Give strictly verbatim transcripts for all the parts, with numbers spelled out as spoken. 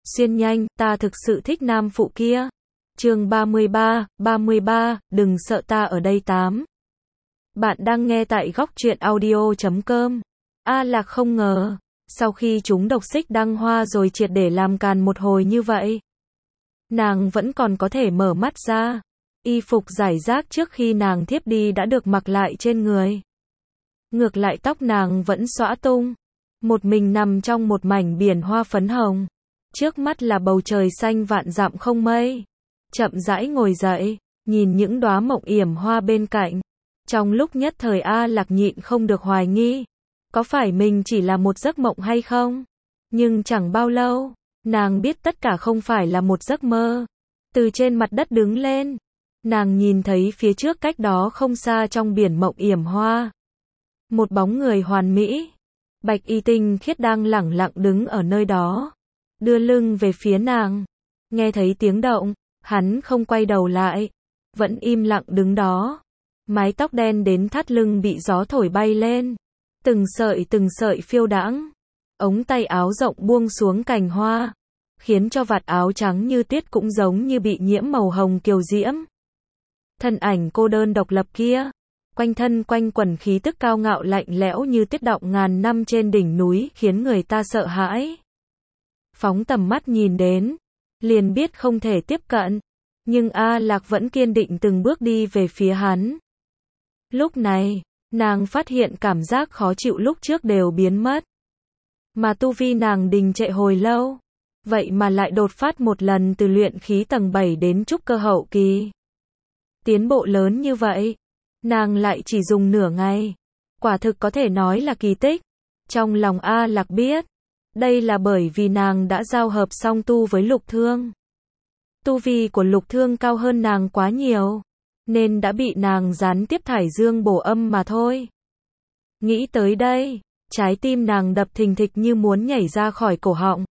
xuyên nhanh, ta thực sự thích nam phụ kia. Chương ba mươi ba, ba mươi ba, đừng sợ ta ở đây tám. Bạn đang nghe tại góc truyện audio chấm com. A Lạc không ngờ, sau khi chúng độc xích đăng hoa rồi triệt để làm càn một hồi như vậy, nàng vẫn còn có thể mở mắt ra. Y phục giải rác trước khi nàng thiếp đi đã được mặc lại trên người. Ngược lại tóc nàng vẫn xõa tung. Một mình nằm trong một mảnh biển hoa phấn hồng. Trước mắt là bầu trời xanh vạn dặm không mây. Chậm rãi ngồi dậy, nhìn những đóa mộng yểm hoa bên cạnh. Trong lúc nhất thời A Lạc nhịn không được hoài nghi. Có phải mình chỉ là một giấc mộng hay không? Nhưng chẳng bao lâu, nàng biết tất cả không phải là một giấc mơ. Từ trên mặt đất đứng lên, nàng nhìn thấy phía trước cách đó không xa trong biển mộng yểm hoa. Một bóng người hoàn mỹ, bạch y tinh khiết đang lẳng lặng đứng ở nơi đó, đưa lưng về phía nàng. Nghe thấy tiếng động, hắn không quay đầu lại, vẫn im lặng đứng đó. Mái tóc đen đến thắt lưng bị gió thổi bay lên, từng sợi từng sợi phiêu đãng. Ống tay áo rộng buông xuống cành hoa, khiến cho vạt áo trắng như tuyết cũng giống như bị nhiễm màu hồng kiều diễm. Thân ảnh cô đơn độc lập kia, quanh thân quanh quẩn khí tức cao ngạo lạnh lẽo như tuyết đọng ngàn năm trên đỉnh núi, khiến người ta sợ hãi. Phóng tầm mắt nhìn đến, liền biết không thể tiếp cận, nhưng A Lạc vẫn kiên định từng bước đi về phía hắn. Lúc này, nàng phát hiện cảm giác khó chịu lúc trước đều biến mất. Mà tu vi nàng đình trệ hồi lâu, vậy mà lại đột phát một lần từ luyện khí tầng bảy đến trúc cơ hậu kỳ. Tiến bộ lớn như vậy, nàng lại chỉ dùng nửa ngày. Quả thực có thể nói là kỳ tích. Trong lòng A Lạc biết, đây là bởi vì nàng đã giao hợp song tu với Lục Thương. Tu vi của Lục Thương cao hơn nàng quá nhiều, nên đã bị nàng gián tiếp thải dương bổ âm mà thôi. Nghĩ tới đây, trái tim nàng đập thình thịch như muốn nhảy ra khỏi cổ họng.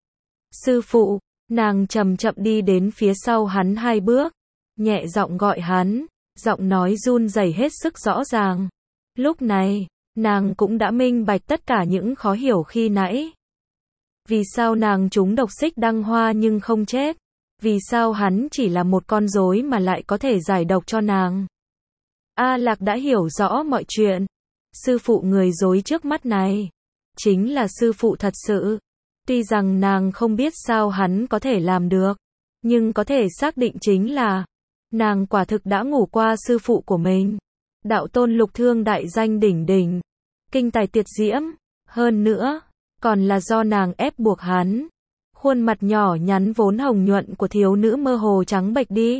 Sư phụ, nàng chậm chậm đi đến phía sau hắn hai bước, nhẹ giọng gọi hắn, giọng nói run rẩy hết sức rõ ràng. Lúc này, nàng cũng đã minh bạch tất cả những khó hiểu khi nãy. Vì sao nàng trúng độc xích đăng hoa nhưng không chết? Vì sao hắn chỉ là một con rối mà lại có thể giải độc cho nàng? A Lạc đã hiểu rõ mọi chuyện. Sư phụ người rối trước mắt này, chính là sư phụ thật sự. Tuy rằng nàng không biết sao hắn có thể làm được, nhưng có thể xác định chính là nàng quả thực đã ngủ qua sư phụ của mình. Đạo tôn Lục Thương đại danh đỉnh đỉnh, kinh tài tuyệt diễm, hơn nữa, còn là do nàng ép buộc hắn. Khuôn mặt nhỏ nhắn vốn hồng nhuận của thiếu nữ mơ hồ trắng bệch đi.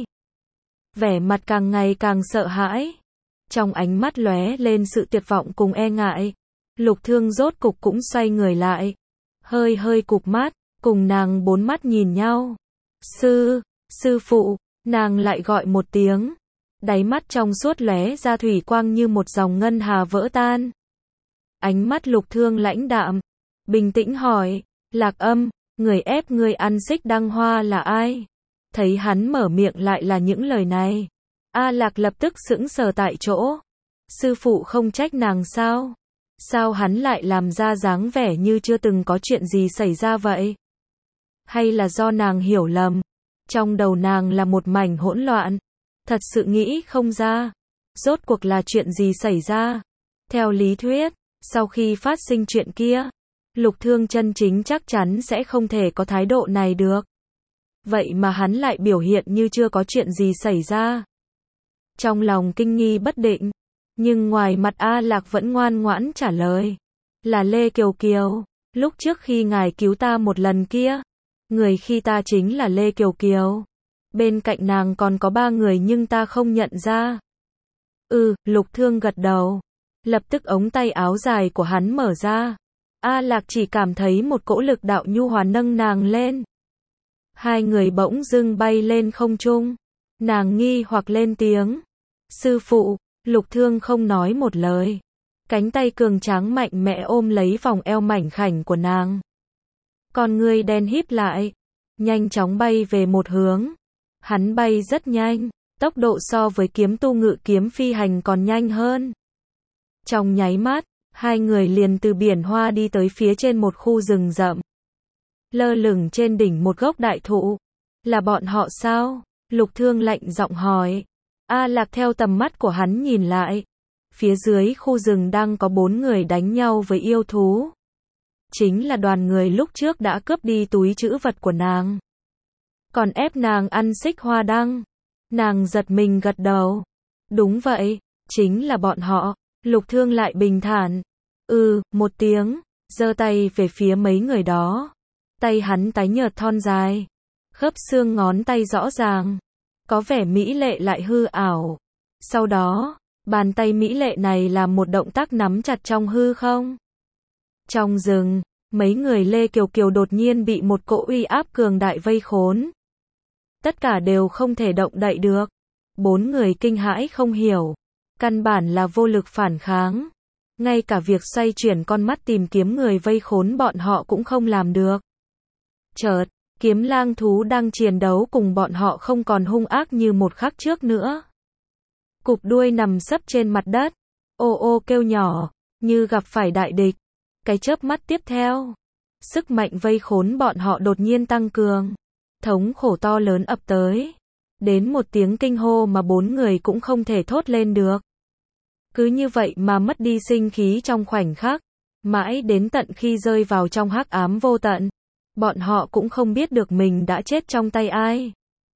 Vẻ mặt càng ngày càng sợ hãi. Trong ánh mắt lóe lên sự tuyệt vọng cùng e ngại. Lục Thương rốt cục cũng xoay người lại. Hơi hơi cụp mắt, cùng nàng bốn mắt nhìn nhau. Sư, sư phụ, nàng lại gọi một tiếng. Đáy mắt trong suốt lóe ra thủy quang như một dòng ngân hà vỡ tan. Ánh mắt Lục Thương lãnh đạm, bình tĩnh hỏi, Lạc Âm, người ép ngươi ăn xích đăng hoa là ai? Thấy hắn mở miệng lại là những lời này, A Lạc lập tức sững sờ tại chỗ. Sư phụ không trách nàng sao? Sao hắn lại làm ra dáng vẻ như chưa từng có chuyện gì xảy ra vậy? Hay là do nàng hiểu lầm? Trong đầu nàng là một mảnh hỗn loạn, thật sự nghĩ không ra. Rốt cuộc là chuyện gì xảy ra? Theo lý thuyết, sau khi phát sinh chuyện kia, Lục Thương chân chính chắc chắn sẽ không thể có thái độ này được. Vậy mà hắn lại biểu hiện như chưa có chuyện gì xảy ra. Trong lòng kinh nghi bất định, nhưng ngoài mặt A Lạc vẫn ngoan ngoãn trả lời. Là Lê Kiều Kiều, lúc trước khi ngài cứu ta một lần kia, người khi ta chính là Lê Kiều Kiều. Bên cạnh nàng còn có ba người nhưng ta không nhận ra. Ừ, Lục Thương gật đầu. Lập tức ống tay áo dài của hắn mở ra. A Lạc chỉ cảm thấy một cỗ lực đạo nhu hòa nâng nàng lên. Hai người bỗng dưng bay lên không trung. Nàng nghi hoặc lên tiếng. Sư phụ, Lục Thương không nói một lời. Cánh tay cường tráng mạnh mẽ ôm lấy vòng eo mảnh khảnh của nàng. Con ngươi đen híp lại, nhanh chóng bay về một hướng. Hắn bay rất nhanh, tốc độ so với kiếm tu ngự kiếm phi hành còn nhanh hơn. Trong nháy mắt, hai người liền từ biển hoa đi tới phía trên một khu rừng rậm. lơ lửng trên đỉnh một gốc đại thụ. Là bọn họ sao? Lục Thương lạnh giọng hỏi. A Lạc theo tầm mắt của hắn nhìn lại. Phía dưới khu rừng đang có bốn người đánh nhau với yêu thú. Chính là đoàn người lúc trước đã cướp đi túi trữ vật của nàng. Còn ép nàng ăn xích hoa đăng. Nàng giật mình gật đầu. Đúng vậy, chính là bọn họ. Lục Thương lại bình thản. Ừ, một tiếng, giơ tay về phía mấy người đó. Tay hắn tái nhợt thon dài. Khớp xương ngón tay rõ ràng. Có vẻ mỹ lệ lại hư ảo. Sau đó, bàn tay mỹ lệ này làm một động tác nắm chặt trong hư không. Trong rừng, mấy người Lê Kiều Kiều đột nhiên bị một cỗ uy áp cường đại vây khốn. Tất cả đều không thể động đậy được. Bốn người kinh hãi không hiểu. Căn bản là vô lực phản kháng. Ngay cả việc xoay chuyển con mắt tìm kiếm người vây khốn bọn họ cũng không làm được. Chợt, kiếm lang thú đang chiến đấu cùng bọn họ không còn hung ác như một khắc trước nữa. Cụp đuôi nằm sấp trên mặt đất. Ô ô kêu nhỏ, như gặp phải đại địch. Cái chớp mắt tiếp theo, sức mạnh vây khốn bọn họ đột nhiên tăng cường. Thống khổ to lớn ập tới. Đến một tiếng kinh hô mà bốn người cũng không thể thốt lên được. Cứ như vậy mà mất đi sinh khí trong khoảnh khắc. Mãi đến tận khi rơi vào trong hắc ám vô tận. Bọn họ cũng không biết được mình đã chết trong tay ai.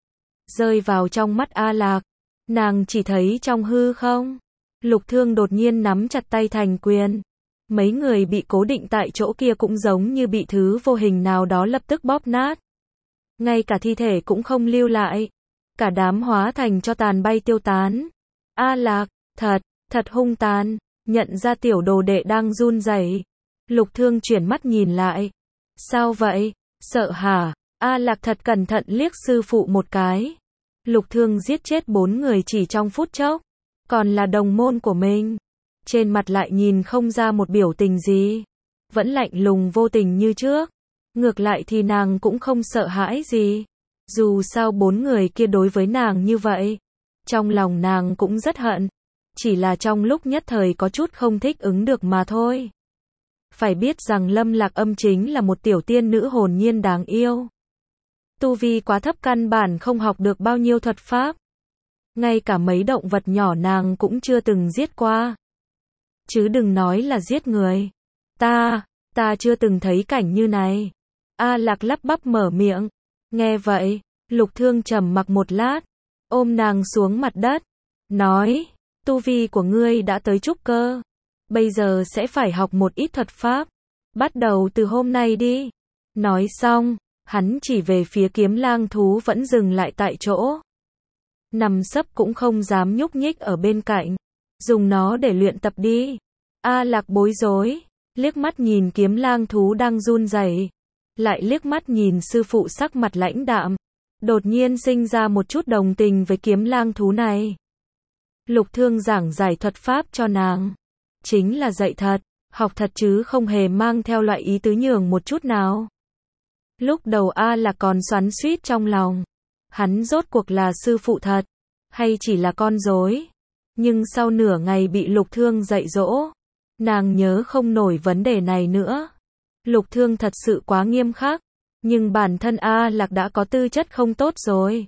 Rơi vào trong mắt A Lạc. Nàng chỉ thấy trong hư không. Lục Thương đột nhiên nắm chặt tay thành quyền. Mấy người bị cố định tại chỗ kia cũng giống như bị thứ vô hình nào đó lập tức bóp nát. Ngay cả thi thể cũng không lưu lại. Cả đám hóa thành cho tàn bay tiêu tán. A Lạc, thật, thật hung tàn. Nhận ra tiểu đồ đệ đang run rẩy. Lục Thương chuyển mắt nhìn lại. Sao vậy? Sợ hả? A Lạc thật cẩn thận liếc sư phụ một cái. Lục Thương giết chết bốn người chỉ trong phút chốc. Còn là đồng môn của mình. Trên mặt lại nhìn không ra một biểu tình gì. Vẫn lạnh lùng vô tình như trước. Ngược lại thì nàng cũng không sợ hãi gì. Dù sao bốn người kia đối với nàng như vậy. Trong lòng nàng cũng rất hận. Chỉ là trong lúc nhất thời có chút không thích ứng được mà thôi. Phải biết rằng Lâm Lạc Âm chính là một tiểu tiên nữ hồn nhiên đáng yêu. Tu vi quá thấp căn bản không học được bao nhiêu thuật pháp. Ngay cả mấy động vật nhỏ nàng cũng chưa từng giết qua. Chứ đừng nói là giết người. Ta, ta chưa từng thấy cảnh như này. A Lạc lắp bắp mở miệng. Nghe vậy, Lục Thương trầm mặc một lát. Ôm nàng xuống mặt đất. Nói, tu vi của ngươi đã tới trúc cơ. Bây giờ sẽ phải học một ít thuật pháp. Bắt đầu từ hôm nay đi. Nói xong, hắn chỉ về phía kiếm lang thú vẫn dừng lại tại chỗ. Nằm sấp cũng không dám nhúc nhích ở bên cạnh. Dùng nó để luyện tập đi. A Lạc bối rối. Liếc mắt nhìn kiếm lang thú đang run rẩy. Lại liếc mắt nhìn sư phụ sắc mặt lãnh đạm. Đột nhiên sinh ra một chút đồng tình với kiếm lang thú này. Lục Thương giảng giải thuật pháp cho nàng. Chính là dạy thật, học thật chứ không hề mang theo loại ý tứ nhường một chút nào. Lúc đầu A Lạc còn xoắn xuýt trong lòng. Hắn rốt cuộc là sư phụ thật, hay chỉ là con rối? Nhưng sau nửa ngày bị Lục Thương dạy dỗ, nàng nhớ không nổi vấn đề này nữa. Lục Thương thật sự quá nghiêm khắc, nhưng bản thân A Lạc đã có tư chất không tốt rồi.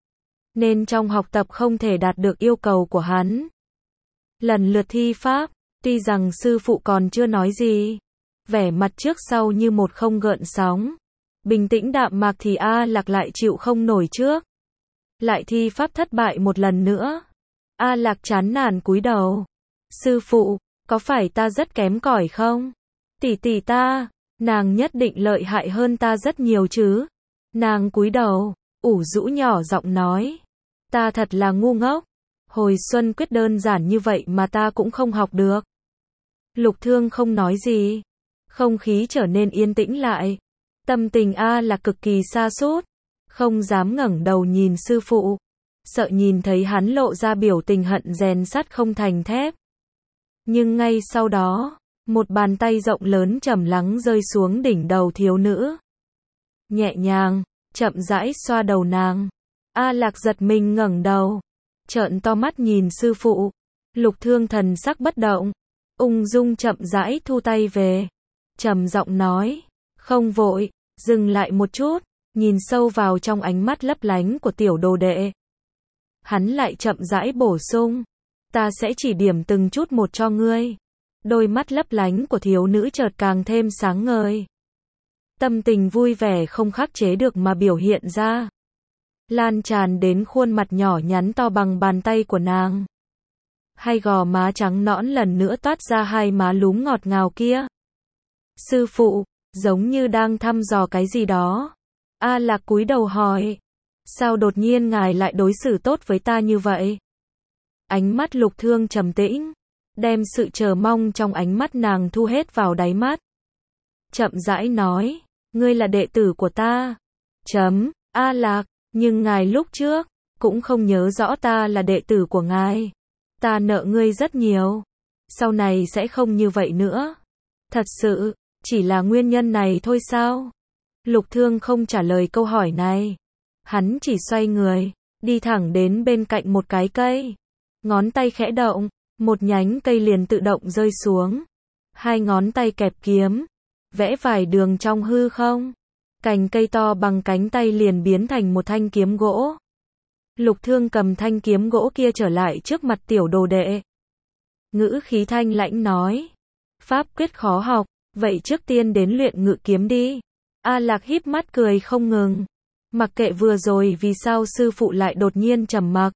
Nên trong học tập không thể đạt được yêu cầu của hắn. Lần lượt thi pháp, tuy rằng sư phụ còn chưa nói gì, vẻ mặt trước sau như một không gợn sóng. Bình tĩnh đạm mạc thì A Lạc lại chịu không nổi trước. Lại thi pháp thất bại một lần nữa. A Lạc chán nản cúi đầu. Sư phụ, có phải ta rất kém cỏi không? Tỷ tỷ ta, nàng nhất định lợi hại hơn ta rất nhiều chứ. Nàng cúi đầu, ủ rũ nhỏ giọng nói. Ta thật là ngu ngốc. Hồi xuân quyết đơn giản như vậy mà ta cũng không học được. Lục Thương không nói gì. Không khí trở nên yên tĩnh lại. Tâm tình A Lạc cực kỳ sa sút, không dám ngẩng đầu nhìn sư phụ, sợ nhìn thấy hắn lộ ra biểu tình hận rèn sắt không thành thép. Nhưng ngay sau đó, một bàn tay rộng lớn trầm lắng rơi xuống đỉnh đầu thiếu nữ. Nhẹ nhàng, chậm rãi xoa đầu nàng. A Lạc giật mình ngẩng đầu, trợn to mắt nhìn sư phụ. Lục Thương thần sắc bất động, ung dung chậm rãi thu tay về, trầm giọng nói, không vội, Dừng lại một chút, nhìn sâu vào trong ánh mắt lấp lánh của tiểu đồ đệ. Hắn lại chậm rãi bổ sung, ta sẽ chỉ điểm từng chút một cho ngươi. Đôi mắt lấp lánh của thiếu nữ chợt càng thêm sáng ngời. Tâm tình vui vẻ không khắc chế được mà biểu hiện ra. Lan tràn đến khuôn mặt nhỏ nhắn to bằng bàn tay của nàng. Hai gò má trắng nõn lần nữa toát ra hai má lúm ngọt ngào kia. Sư phụ, giống như đang thăm dò cái gì đó. A Lạc cúi đầu hỏi. Sao đột nhiên ngài lại đối xử tốt với ta như vậy? Ánh mắt Lục Thương trầm tĩnh, đem sự chờ mong trong ánh mắt nàng thu hết vào đáy mắt. Chậm rãi nói, ngươi là đệ tử của ta. Chấm, A Lạc, nhưng ngài lúc trước, cũng không nhớ rõ ta là đệ tử của ngài. Ta nợ ngươi rất nhiều. Sau này sẽ không như vậy nữa. Thật sự, chỉ là nguyên nhân này thôi sao? Lục Thương không trả lời câu hỏi này. Hắn chỉ xoay người, đi thẳng đến bên cạnh một cái cây. Ngón tay khẽ động, một nhánh cây liền tự động rơi xuống. Hai ngón tay kẹp kiếm, vẽ vài đường trong hư không. Cành cây to bằng cánh tay liền biến thành một thanh kiếm gỗ. Lục Thương cầm thanh kiếm gỗ kia trở lại trước mặt tiểu đồ đệ. Ngữ khí thanh lãnh nói. Pháp quyết khó học, vậy trước tiên đến luyện ngự kiếm đi. A Lạc híp mắt cười không ngừng. Mặc kệ vừa rồi vì sao sư phụ lại đột nhiên trầm mặc.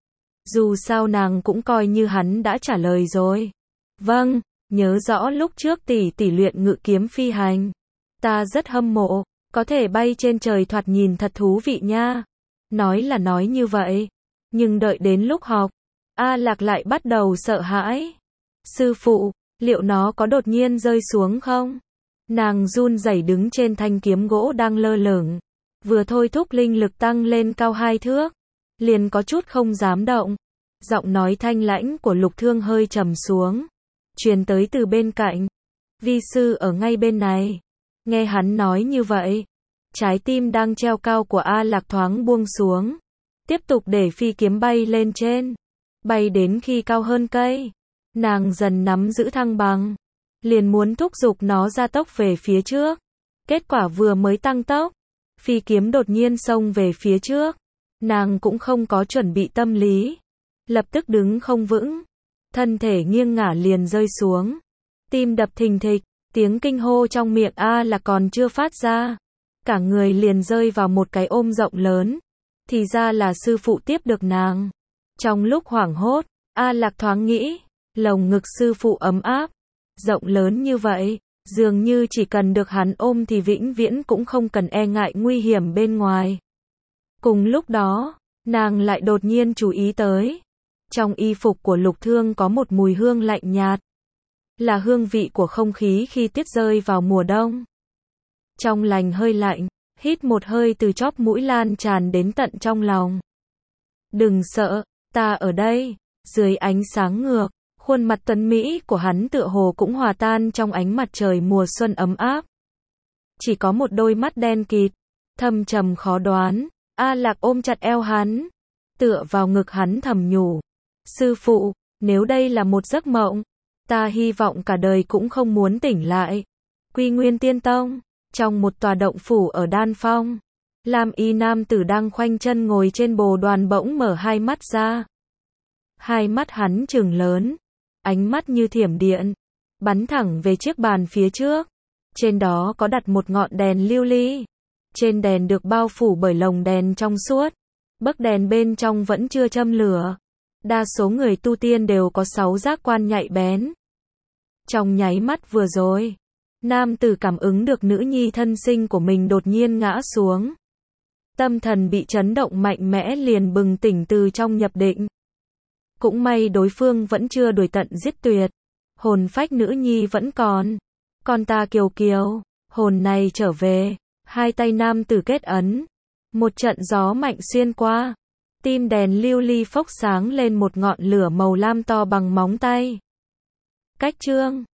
Dù sao nàng cũng coi như hắn đã trả lời rồi. Vâng, nhớ rõ lúc trước tỷ tỷ luyện ngự kiếm phi hành. Ta rất hâm mộ, có thể bay trên trời thoạt nhìn thật thú vị nha. Nói là nói như vậy, nhưng đợi đến lúc học, A Lạc lại bắt đầu sợ hãi. Sư phụ, liệu nó có đột nhiên rơi xuống không? Nàng run rẩy đứng trên thanh kiếm gỗ đang lơ lửng. Vừa thôi thúc linh lực tăng lên cao hai thước, liền có chút không dám động. Giọng nói thanh lãnh của Lục Thương hơi trầm xuống, truyền tới từ bên cạnh. Vi sư ở ngay bên này. Nghe hắn nói như vậy, trái tim đang treo cao của A Lạc thoáng buông xuống, tiếp tục để phi kiếm bay lên trên, bay đến khi cao hơn cây. Nàng dần nắm giữ thăng bằng, liền muốn thúc giục nó ra tốc về phía trước. Kết quả vừa mới tăng tốc, phi kiếm đột nhiên xông về phía trước. Nàng cũng không có chuẩn bị tâm lý, lập tức đứng không vững, thân thể nghiêng ngả liền rơi xuống. Tim đập thình thịch, tiếng kinh hô trong miệng A Lạc còn chưa phát ra, cả người liền rơi vào một cái ôm rộng lớn. Thì ra là sư phụ tiếp được nàng. Trong lúc hoảng hốt, A Lạc thoáng nghĩ, lồng ngực sư phụ ấm áp, rộng lớn như vậy, dường như chỉ cần được hắn ôm thì vĩnh viễn cũng không cần e ngại nguy hiểm bên ngoài. Cùng lúc đó, nàng lại đột nhiên chú ý tới, trong y phục của Lục Thương có một mùi hương lạnh nhạt, là hương vị của không khí khi tuyết rơi vào mùa đông. Trong lành hơi lạnh, hít một hơi từ chóp mũi lan tràn đến tận trong lòng. Đừng sợ, ta ở đây. Dưới ánh sáng ngược, khuôn mặt tuấn mỹ của hắn tựa hồ cũng hòa tan trong ánh mặt trời mùa xuân ấm áp. Chỉ có một đôi mắt đen kịt, thâm trầm khó đoán. A Lạc ôm chặt eo hắn, tựa vào ngực hắn thầm nhủ. Sư phụ, nếu đây là một giấc mộng, ta hy vọng cả đời cũng không muốn tỉnh lại. Quy Nguyên Tiên Tông, trong một tòa động phủ ở Đan Phong, Lam y nam tử đang khoanh chân ngồi trên bồ đoàn bỗng mở hai mắt ra. Hai mắt hắn trừng lớn, ánh mắt như thiểm điện, bắn thẳng về chiếc bàn phía trước. Trên đó có đặt một ngọn đèn lưu ly. Trên đèn được bao phủ bởi lồng đèn trong suốt. Bấc đèn bên trong vẫn chưa châm lửa. Đa số người tu tiên đều có sáu giác quan nhạy bén. Trong nháy mắt vừa rồi, nam tử cảm ứng được nữ nhi thân sinh của mình đột nhiên ngã xuống. Tâm thần bị chấn động mạnh mẽ liền bừng tỉnh từ trong nhập định. Cũng may đối phương vẫn chưa đuổi tận giết tuyệt. Hồn phách nữ nhi vẫn còn. Con ta kiều kiều, hồn này trở về. Hai tay nam tử kết ấn. Một trận gió mạnh xuyên qua. Tim đèn lưu ly phốc sáng lên một ngọn lửa màu lam to bằng móng tay. Cách chương